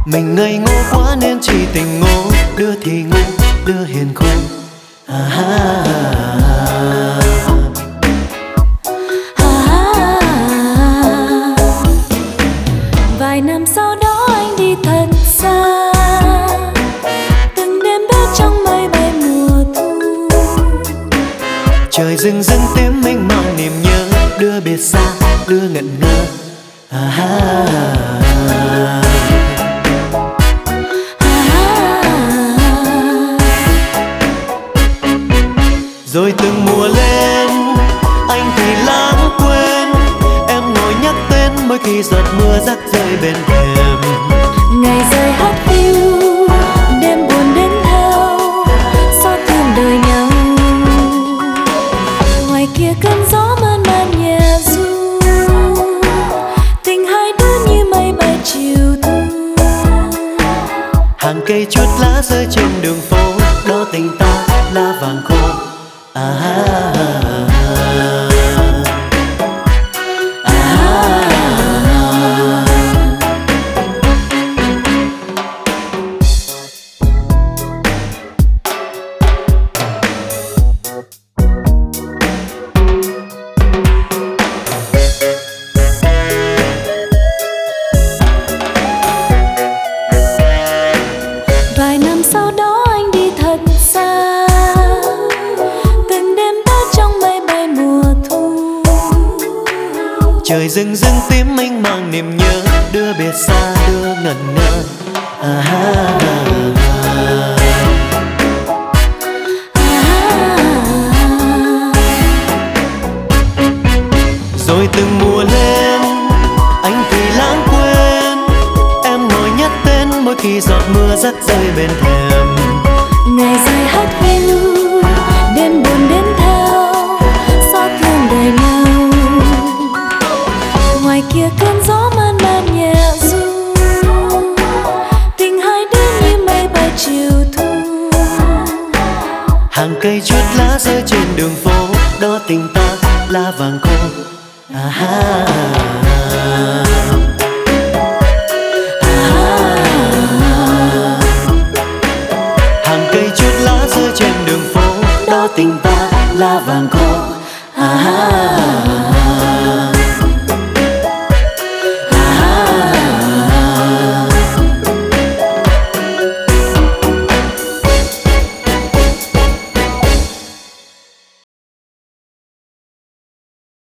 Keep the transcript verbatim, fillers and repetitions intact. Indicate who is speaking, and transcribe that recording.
Speaker 1: Mình ngây ngô quá nên chỉ tình ngô, đưa thì ngu, đưa hiền khô. À ha,
Speaker 2: À ha. Vài năm sau đó anh đi thật xa, từng đêm bé trong mây bay mùa thu.
Speaker 1: trời rừng rưng tím mênh mang niềm nhớ, đưa biệt xa, đưa ngẩn ngơ. À ha, rồi từng mùa lên anh thì lãng quên, em ngồi nhắc tên mỗi khi giọt mưa rắc rơi bên thềm.
Speaker 2: Ngày rơi hắt hiu, đêm buồn đến theo, xót thương đời nhau. Ngoài kia cơn gió mơn man nhẹ ru, tình hai đứa như mây bay chiều thu.
Speaker 1: Hàng cây chuốt lá rơi trên đường phố, đó tình ta lá vàng khô. À ha, à ha.
Speaker 2: Vài năm sau đó anh đi thật xa, từng đêm ta trong mây bay mùa thu.
Speaker 1: Trời rừng rưng tím mênh mang niềm nhớ, đưa biệt xa, đưa ngẩn ngơ. À ha,
Speaker 2: À ha.
Speaker 1: rồi từng mùa lên anh thì lãng quên, em ngồi nhắc tên mỗi khi giọt mưa rắc rơi bên thềm.
Speaker 2: Ngày rơi hắt hiu, đêm buồn đến theo, xót thương đời nhau. Ngoài kia cơn gió man man nhẹ ru, tình hai đứa như mây bay chiều thu.
Speaker 1: Hàng cây chuốt lá rơi trên đường phố, đó tình ta lá vàng khô. À ha, à ha. Hàng cây chuốt lá rơi trên đường phố, đó tình ta lá vàng khô. À ha.